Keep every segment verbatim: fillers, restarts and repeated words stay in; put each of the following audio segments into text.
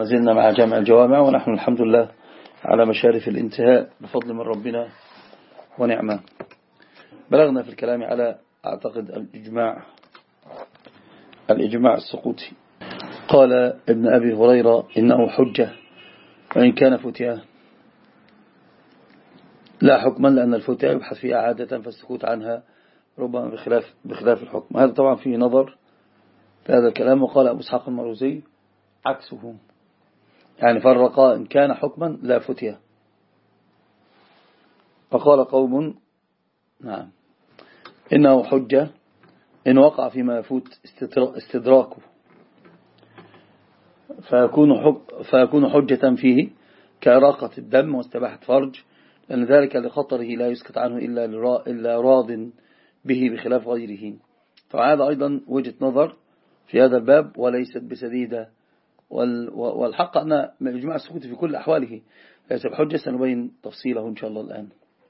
ما زلنا مع جامع الجوامع، ونحن الحمد لله على مشارف الانتهاء بفضل من ربنا ونعمة. بلغنا في الكلام على أعتقد الإجماع الإجماع السقوطي. قال ابن أبي هريرة إنه حجة وإن كان فتيا لا حكما، لأن الفتيا يبحث فيها عادة فالسكوت عنها ربما بخلاف, بخلاف الحكم. هذا طبعا فيه نظر في هذا الكلام. وقال أبو اسحاق المروزي عكسه، يعني فرق إن كان حكما لا فتيا. فقال قوم نعم إنه حجة إن وقع فيما يفوت استدراكه فيكون, حج فيكون حجة فيه كإراقة الدم واستباحة فرج، لأن ذلك لخطره لا يسكت عنه إلا, إلا راض به بخلاف غيره. فهذا أيضا وجهة نظر في هذا الباب وليست بسديدة، والحق أن من إجماع السكوت في كل أحواله ليس بحجة، سنبين تفصيله إن شاء الله الآن.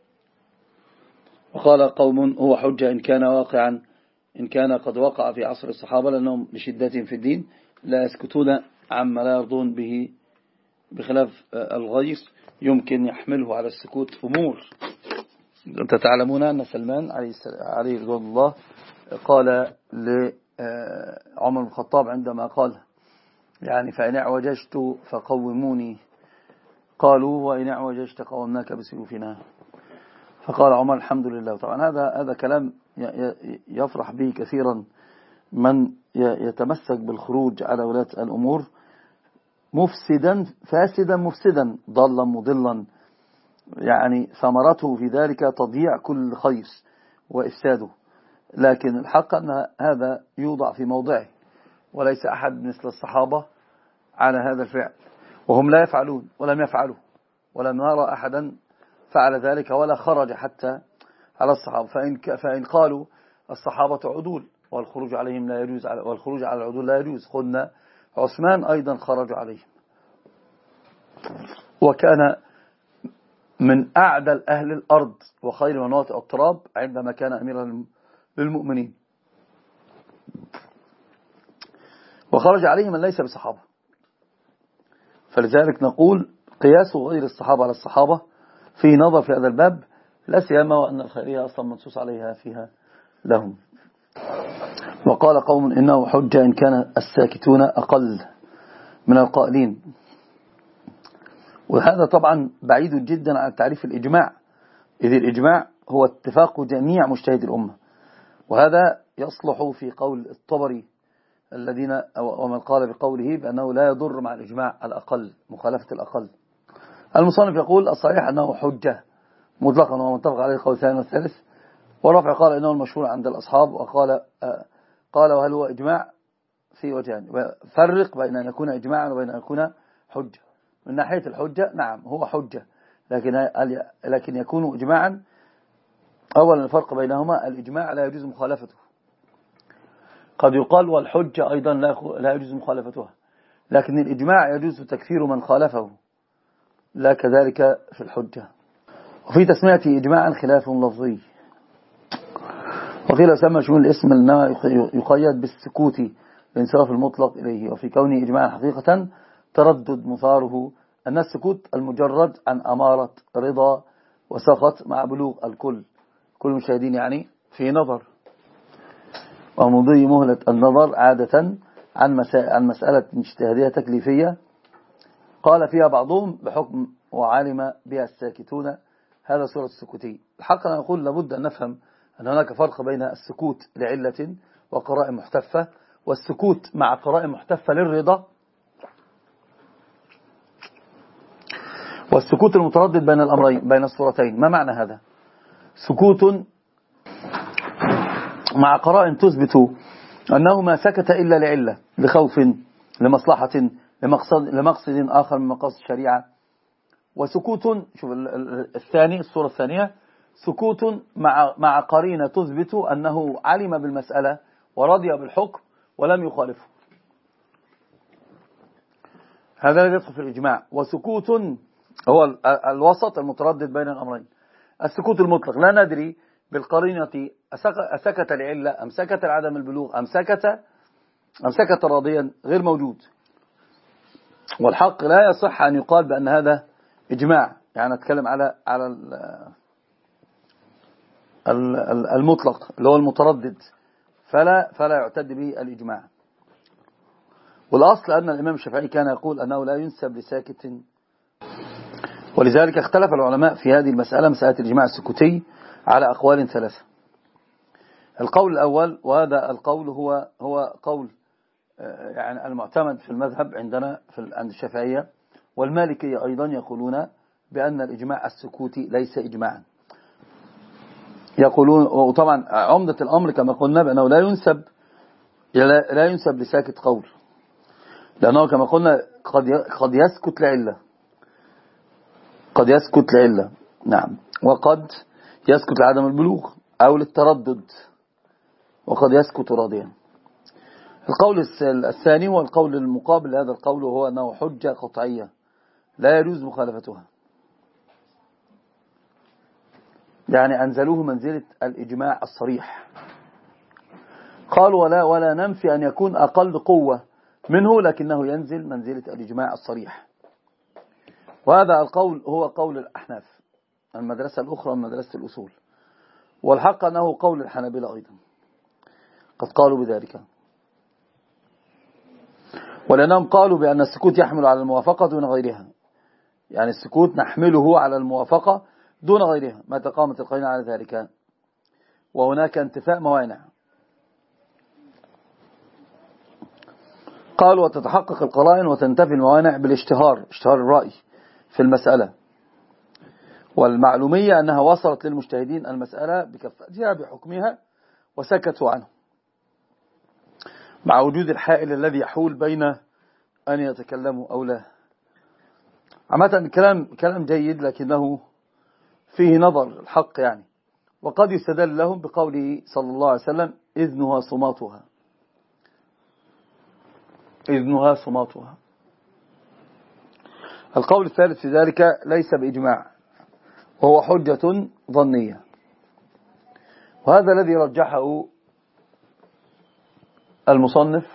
وقال قوم هو حجة إن كان واقعا إن كان قد وقع في عصر الصحابة، لأنهم لشدتهم في الدين لا يسكتون عما لا يرضون به بخلاف الغير يمكن يحمله على السكوت أمور. أنت تعلمون أن سلمان عليه رضوان الله قال لعمر بن الخطاب عندما قال يعني فإن اعوججت فقوموني، قالوا وإن اعوججت قومناك بسيوفنا، فقال عمر الحمد لله. طبعا هذا هذا كلام يفرح به كثيرا من يتمسك بالخروج على ولاة الأمور مفسدا فاسدا مفسدا ضلا مضلا، يعني ثمرته في ذلك تضييع كل خير وإفساده. لكن الحق أن هذا يوضع في موضعه، وليس أحد مثل الصحابة على هذا الفعل، وهم لا يفعلون ولم يفعلوا، ولم نرى أحدا فعل ذلك ولا خرج حتى على الصحابة. فإن, فإن قالوا الصحابة عدول والخروج عليهم لا يجوز، والخروج على العدول لا يجوز، خذنا عثمان أيضا خرج عليهم، وكان من أعدل أهل الأرض وخير من وطئ التراب عندما كان أميرا للمؤمنين، وخرج عليهم من ليس بصحابة. فلذلك نقول قياس غير الصحابة على الصحابة في نظر في هذا الباب، لا سيما وأن الخيرية أصلا منصوص عليها فيها لهم. وقال قوم إنه حجة إن كان الساكتون أقل من القائلين. وهذا طبعا بعيد جدا عن تعريف الإجماع، إذ الإجماع هو اتفاق جميع مجتهد الأمة، وهذا يصلح في قول الطبري الذين ومن قال بقوله بأنه لا يضر مع الإجماع الأقل مخالفة الأقل. المصنف يقول الصحيح أنه حجة مطلقا ومتفق عليه القول الثاني والثالث. ورفع قال إنه المشهور عند الأصحاب، وقال قال وهل هو إجماع في وجهان، فرق بين أن يكون إجماعا وبين أن يكون حجة. من ناحية الحجة نعم هو حجة، لكن لكن يكون إجماعا. أولا الفرق بينهما الإجماع لا يجوز مخالفته، قد يقال والحجة أيضا لا يجوز مخالفتها، لكن الإجماع يجوز تكفير من خالفه، لا كذلك في الحجة. وفي تسميته إجماعا خلاف لفظي، وقيل سمى شمول الاسم إنما يقيد بالسكوت الانصراف المطلق إليه، وفي كونه إجماعا حقيقة تردد مثاره أن السكوت المجرد عن أمارة رضا وسخط مع بلوغ الكل كل مشاهدين يعني في نظر، ومضي مهلة النظر عادة عن, عن مسألة اجتهادية تكليفية قال فيها بعضهم بحكم وعالم بها الساكتون. هذا صورة السكوتي. الحق أن نقول لابد أن نفهم أن هناك فرق بين السكوت لعلة وقراء محتفة، والسكوت مع قراء محتفة للرضا، والسكوت المتردد بين الأمرين بين الصورتين. ما معنى هذا؟ سكوت مع قراء تثبت أنه ما سكت إلا لعلة لخوف لمصلحة لمقصد, لمقصد آخر من مقاصد الشريعة. وسكوت شوف الثاني الصورة الثانية سكوت مع مع قرينة تثبت أنه علم بالمسألة ورضي بالحكم ولم يخالفه، هذا يدخل في الإجماع. وسكوت هو الوسط المتردد بين الأمرين، السكوت المطلق لا ندري بالقرينة أسكت لعلة أم سكت لعدم البلوغ أم سكت أم سكت راضيا غير موجود. والحق لا يصح أن يقال بأن هذا إجماع، يعني أتكلم على على المطلق اللي هو المتردد، فلا فلا يعتد به الإجماع. والأصل أن الإمام الشافعي كان يقول أنه لا ينسب لساكت، ولذلك اختلف العلماء في هذه المسألة، مسألة الإجماع السكوتي، على أقوال ثلاثة. القول الأول، وهذا القول هو هو قول يعني المعتمد في المذهب عندنا في عند الشافعية والمالكية أيضا، يقولون بأن الإجماع السكوتي ليس إجماعا. يقولون، وطبعا عمدة الأمر كما قلنا بأنه لا ينسب لا ينسب لساكت قول، لأنه كما قلنا قد قد يسكت لعلة، قد يسكت لعلة نعم، وقد يسكت لعدم البلوغ أو للتردد، وقد يسكت راضيا. القول الثاني هو القول المقابل لهذا القول، وهو أنه حجة قطعية لا يجوز مخالفتها، يعني أنزلوه منزلة الإجماع الصريح. قالوا ولا ولا ننفي أن يكون أقل قوة منه، لكنه ينزل منزلة الإجماع الصريح. وهذا القول هو قول الأحناف، المدرسة الأخرى من مدرسة الأصول، والحق أنه قول الحنابلة أيضا قد قالوا بذلك، ولأنهم قالوا بأن السكوت يحمل على الموافقة دون غيرها، يعني السكوت نحمله على الموافقة دون غيرها ما تقامت القرينة على ذلك، وهناك انتفاء موانع. قالوا وتتحقق القرائن وتنتفي الموانع بالاشتهار، اشتهار الرأي في المسألة، والمعلومية أنها وصلت للمجتهدين المسألة بكفتها بحكمها وسكتوا عنه، مع وجود الحائل الذي يحول بين أن يتكلموا أو لا. عامة الكلام كلام جيد، لكنه فيه نظر الحق يعني، وقد يستدل لهم بقوله صلى الله عليه وسلم إذنها صماتها، إذنها صماتها. القول الثالث في ذلك ليس بإجماع، وهو حجة ظنية، وهذا الذي رجحه المصنف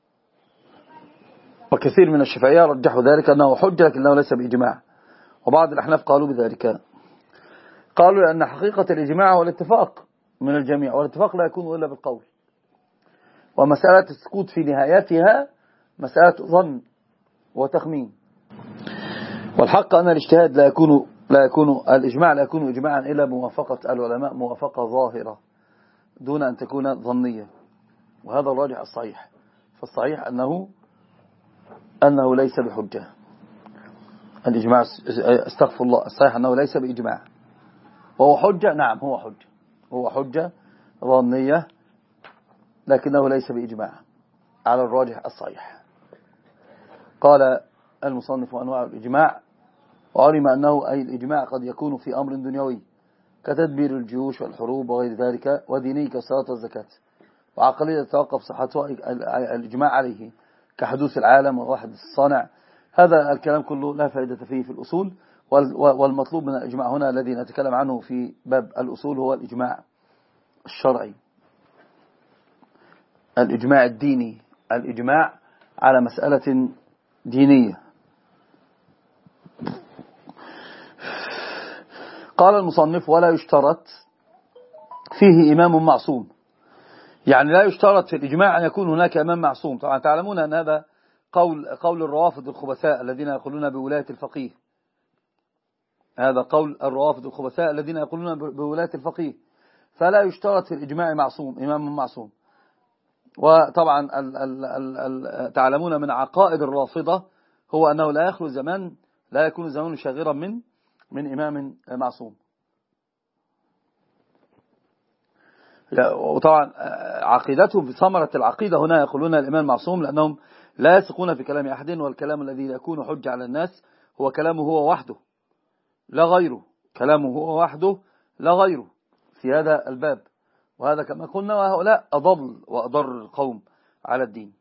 وكثير من الشافعية رجحوا ذلك أنه حجة لكنه ليس بإجماع، وبعض الأحناف قالوا بذلك، قالوا لأن حقيقة الإجماع هو الاتفاق من الجميع، والاتفاق لا يكون إلا بالقول، ومسألة السكوت في نهايتها مسألة ظن وتخمين. والحق أن الاجتهاد لا يكون لا يكون الإجماع لا يكون إجماعا إلا بموافقة العلماء موافقة ظاهرة دون أن تكون ظنية، وهذا الراجح الصحيح. فالصحيح أنه أنه ليس بحجة الإجماع، استغفر الله، الصحيح أنه ليس بإجماع، وهو حجة، نعم هو حجة، هو حجة ظنية لكنه ليس بإجماع على الراجح الصحيح. قال المصنف أنواع الإجماع، وعلم أنه أي الإجماع قد يكون في أمر دنيوي كتدبير الجيوش والحروب وغير ذلك، وديني كالصلاة والزكاة، وعقلية تتوقف صحته الإجماع عليه كحدوث العالم وواحد الصانع. هذا الكلام كله لا فائدة فيه في الأصول، والمطلوب من الإجماع هنا الذي نتكلم عنه في باب الأصول هو الإجماع الشرعي، الإجماع الديني، الإجماع على مسألة دينية. قال المصنف ولا يشترط فيه إمام معصوم، يعني لا يشترط في الإجماع أن يكون هناك إمام معصوم. طبعا تعلمون أن هذا قول قول الروافض الخبثاء الذين يقولون بولاية الفقيه، هذا قول الروافض الخبثاء الذين يقولون بولاية الفقيه، فلا يشترط في الإجماع معصوم، إمام معصوم. وطبعا ال ال ال ال تعلمون من عقائد الرافضة هو أنه لا يخلو زمان، لا يكون زمان شاغرا من من إمام معصوم. وطبعا عقيدتهم في ثمرة العقيدة هنا يقولون الإمام معصوم، لأنهم لا يثقون في كلام أحد، والكلام الذي يكون حجة على الناس هو كلامه هو وحده لا غيره، كلامه هو وحده لا غيره في هذا الباب. وهذا كما قلنا وهؤلاء أضل وأضر القوم على الدين،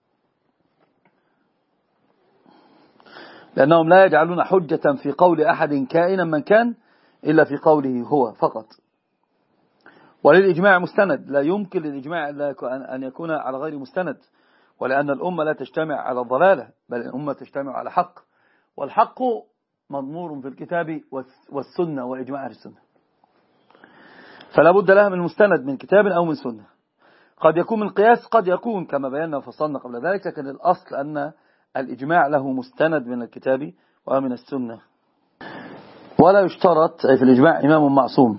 لأنهم لا يجعلون حجة في قول أحد كائنا من كان إلا في قوله هو فقط. وللإجماع مستند، لا يمكن للإجماع أن يكون على غير مستند، ولأن الأمة لا تجتمع على ضلالة، بل الأمة تجتمع على حق، والحق مضمور في الكتاب والسنة وإجماع أهل السنة، فلا بد لها من مستند من كتاب أو من سنة. قد يكون من قياس، قد يكون كما بينا وفصلنا قبل ذلك، لكن الأصل أن الإجماع له مستند من الكتاب ومن السنة. ولا يشترط في الإجماع إمام معصوم.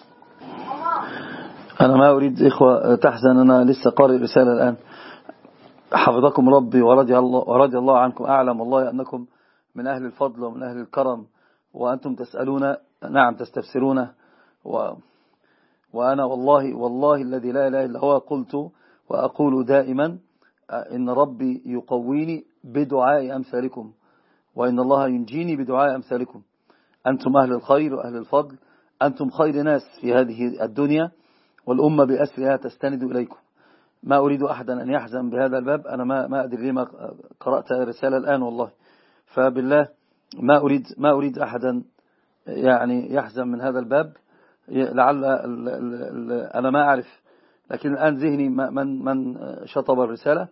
أنا ما أريد إخوة تحزن، أنا لسه قارئ رسالة الآن. حفظكم ربي ورضي الله, ورضي الله عنكم. أعلم والله أنكم من أهل الفضل ومن أهل الكرم، وأنتم تسألون، نعم تستفسرون، و وأنا والله والله الذي لا إله إلا هو قلت وأقول دائما إن ربي يقويني بدعاء أمثالكم، وإن الله ينجيني بدعاء أمثالكم. أنتم أهل الخير وأهل الفضل، أنتم خير ناس في هذه الدنيا، والأمة بأسرها تستند إليكم. ما أريد أحدا أن يحزن بهذا الباب. أنا ما ما أدري لما قرأت الرسالة الآن والله، فبالله ما أريد ما أريد أحدا يعني يحزن من هذا الباب. لعل أنا ما أعرف، لكن الآن ذهني من من شطب الرسالة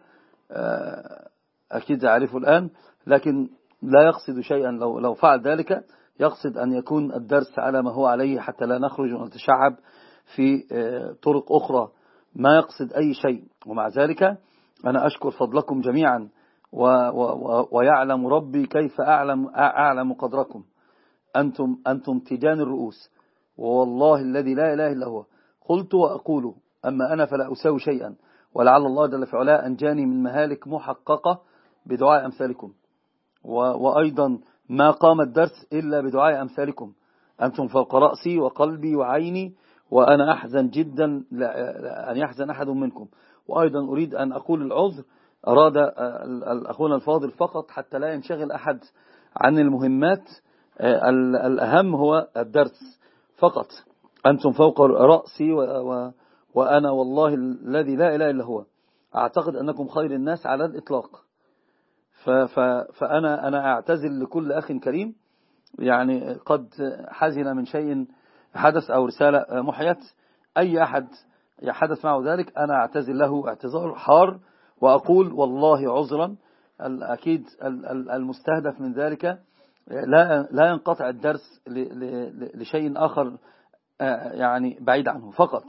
أكيد أعرفه الآن، لكن لا يقصد شيئا. لو لو فعل ذلك يقصد أن يكون الدرس على ما هو عليه، حتى لا نخرج ونتشعب في طرق أخرى، ما يقصد أي شيء. ومع ذلك أنا أشكر فضلكم جميعا، و و ويعلم ربي كيف أعلم أعلم قدركم. أنتم أنتم تيجان الرؤوس، والله الذي لا إله إلا هو قلت وأقول، أما أنا فلا أساوي شيئا، ولعل الله جل في علاه أنجاني من مهالك محققة بدعاء أمثالكم. وأيضا ما قام الدرس إلا بدعاء أمثالكم. أنتم فوق رأسي وقلبي وعيني، وأنا أحزن جدا أن يحزن أحد منكم. وأيضا أريد أن أقول العذر، أراد أخونا الفاضل فقط حتى لا ينشغل أحد عن المهمات، الأهم هو الدرس فقط. أنتم فوق رأسي و و وأنا والله الذي لا إله إلا هو أعتقد أنكم خير الناس على الإطلاق. ف ف فأنا أنا أعتذر لكل أخ كريم يعني قد حزن من شيء حدث أو رسالة محيت، أي أحد يحدث معه ذلك أنا أعتذر له اعتذار حار، وأقول والله عذرا. أكيد المستهدف من ذلك لا لا ينقطع الدرس لشيء آخر يعني بعيد عنه فقط.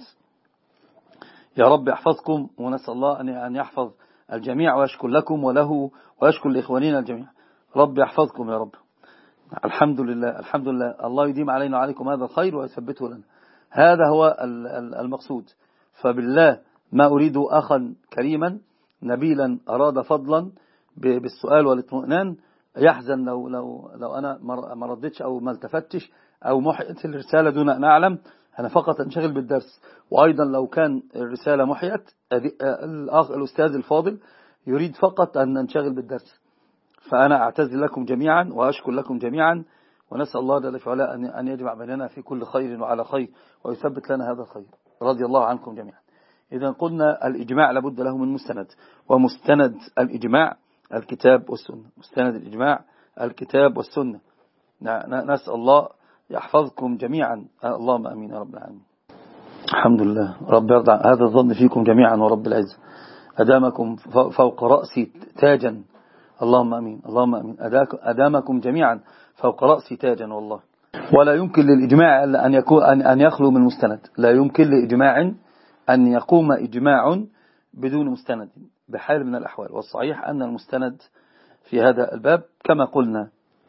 يا رب يحفظكم، ونسأل الله أن يحفظ الجميع ويشكر لكم وله ويشكر لإخواننا الجميع. رب يحفظكم يا رب. الحمد لله الحمد لله. الله يديم علينا وعليكم هذا الخير ويثبته لنا، هذا هو المقصود. فبالله ما أريد أخا كريما نبيلا أراد فضلا بالسؤال والاطمئنان يحزن لو لو لو أنا ما ردتش أو ما التفتش أو محيت الرسالة دون أن أعلم. أنا فقط أنشغل بالدرس. وأيضا لو كان الرسالة محيت، الأخ الأستاذ الفاضل يريد فقط أن ننشغل بالدرس. فأنا أعتذر لكم جميعا وأشكر لكم جميعا، ونسأل الله جل وعلا أن يجمع بيننا في كل خير وعلى خير، ويثبت لنا هذا الخير. رضي الله عنكم جميعا. إذا قلنا الإجماع لابد له من مستند، ومستند الإجماع الكتاب والسنة. مستند الإجماع الكتاب والسنة. نسأل الله يحفظكم جميعا. اللهم أمين يا رب العالمين. الحمد لله. رب يرضى هذا الظن فيكم جميعا، ورب العزة أدامكم فوق رأسي تاجا. اللهم أمين اللهم أمين. أدامكم جميعا فوق رأسي تاجا والله. ولا يمكن للإجماع أن يكون أن يخلو من مستند. لا يمكن لإجماع أن يقوم إجماع بدون مستند بحال من الأحوال. والصحيح أن المستند في هذا الباب كما قلنا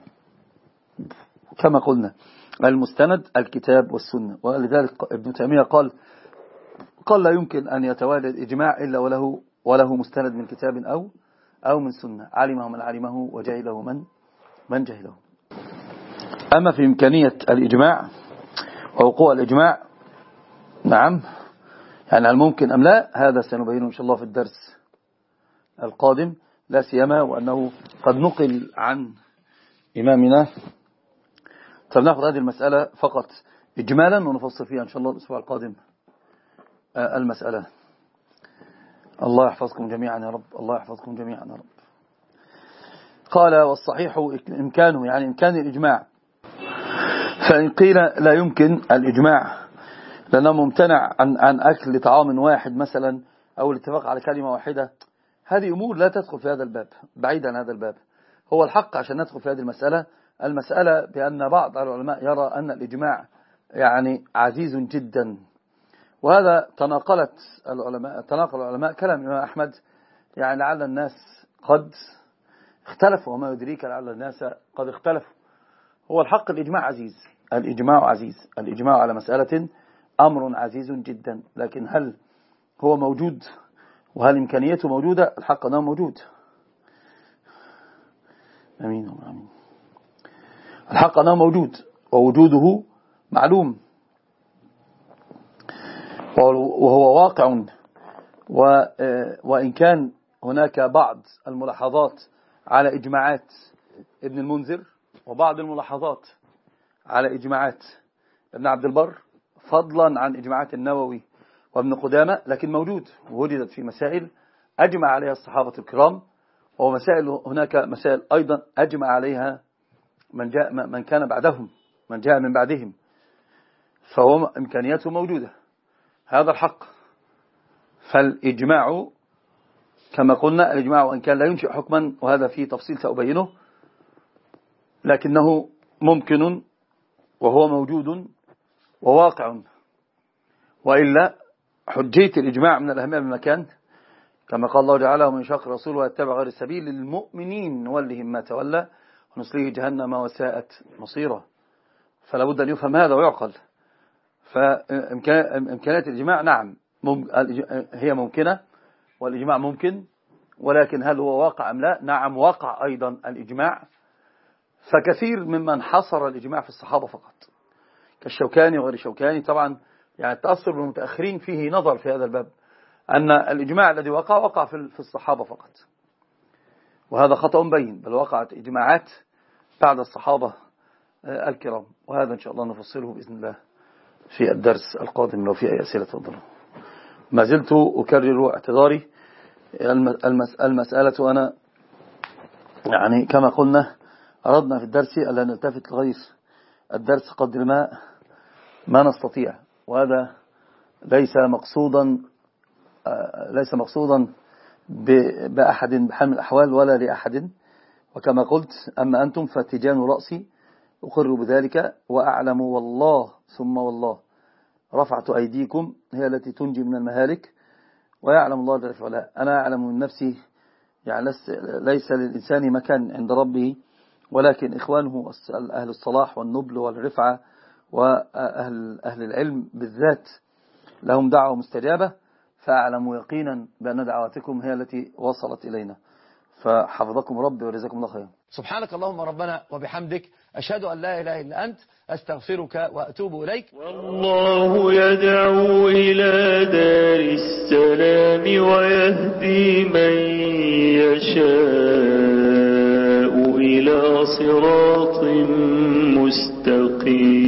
كما قلنا المستند الكتاب والسنة. ولذلك ابن تيمية قال قال لا يمكن أن يتوالد إجماع إلا وله وله مستند من كتاب أو أو من سنة، علمه من علمه وجهله من من جهله. أما في إمكانية الإجماع ووقوع الإجماع، نعم يعني الممكن أم لا، هذا سنبينه إن شاء الله في الدرس القادم، لا سيما وأنه قد نقل عن إمامنا. فلنأخذ هذه المسألة فقط إجمالا ونفصل فيها إن شاء الله الأسبوع القادم المسألة. الله يحفظكم جميعا يا رب. الله يحفظكم جميعا يا رب. قال والصحيح إمكانه، يعني إمكان الإجماع. فإن قيل لا يمكن الإجماع لأنه ممتنع عن عن أكل طعام واحد مثلا، أو الاتفاق على كلمة واحدة، هذه أمور لا تدخل في هذا الباب، بعيد عن هذا الباب. هو الحق عشان ندخل في هذه المسألة، المسألة بأن بعض العلماء يرى أن الإجماع يعني عزيز جدا، وهذا تناقلت العلماء تناقل العلماء كلام الإمام أحمد، يعني لعل الناس قد اختلفوا، وما يدريك لعل الناس قد اختلفوا. هو الحق الإجماع عزيز، الإجماع عزيز، الإجماع على مسألة أمر عزيز جدا، لكن هل هو موجود وهل إمكانيته موجودة؟ الحق أنه موجود. أمين أمين. الحق أنه موجود ووجوده معلوم وهو واقع، وإن كان هناك بعض الملاحظات على إجماعات ابن المنذر وبعض الملاحظات على إجماعات ابن عبد البر فضلا عن إجماعات النووي وابن قدامة، لكن موجود ووجدت في مسائل أجمع عليها الصحابة الكرام، ومسائل هناك مسائل أيضا أجمع عليها من جاء من كان بعدهم، من جاء من بعدهم، فهو إمكانياته موجودة. هذا الحق. فالإجماع كما قلنا، الإجماع وإن كان لا ينشئ حكما، وهذا فيه تفصيل سأبينه، لكنه ممكن وهو موجود وواقع. وإلا حجية الإجماع من الأهمية بالمكان، كما قال الله تعالى: ومن يشاقق الرسول ويتبع غير السبيل للمؤمنين نولهم ما تولى ونصليه جهنم وساءت مصيره. فلا بد أن يفهم هذا ويعقل. فإمكانيات الإجماع نعم هي ممكنة، والإجماع ممكن، ولكن هل هو واقع أم لا؟ نعم واقع أيضا الإجماع. فكثير ممن حصر الإجماع في الصحابة فقط، كالشوكاني وغير الشوكاني، طبعا يعني التأثر بالمتأخرين فيه نظر في هذا الباب، أن الإجماع الذي وقع وقع في الصحابة فقط، وهذا خطأ بين، بل وقعت إجماعات بعد الصحابة الكرام. وهذا إن شاء الله نفصله بإذن الله في الدرس القادم لو في أي أسئلة تفضلوا. ما زلت أكرر اعتذاري، المسألة أنا يعني كما قلنا أردنا في الدرس ألا نلتفت لغير الدرس قدر ما ما نستطيع، وهذا ليس مقصودا ليس مقصودا بأحد بحال من الأحوال ولا لأحد. وكما قلت: أما أنتم فتجان رأسي أقر بذلك، وأعلم والله ثم والله رفعت أيديكم هي التي تنجي من المهالك، ويعلم الله جل وعلا. أنا أعلم من نفسي، يعني ليس للإنسان مكان عند ربه، ولكن إخوانه أهل الصلاح والنبل والرفعة وأهل أهل العلم بالذات لهم دعوة مستجابة، فأعلم يقينا بأن دعواتكم هي التي وصلت إلينا. فحفظكم ربي ورزاكم الله خيرا. سبحانك اللهم ربنا وبحمدك، أشهد أن لا إله إلا أنت، أستغفرك وأتوب إليك. والله يدعو إلى دار السلام ويهدي من يشاء إلى صراط مستقيم.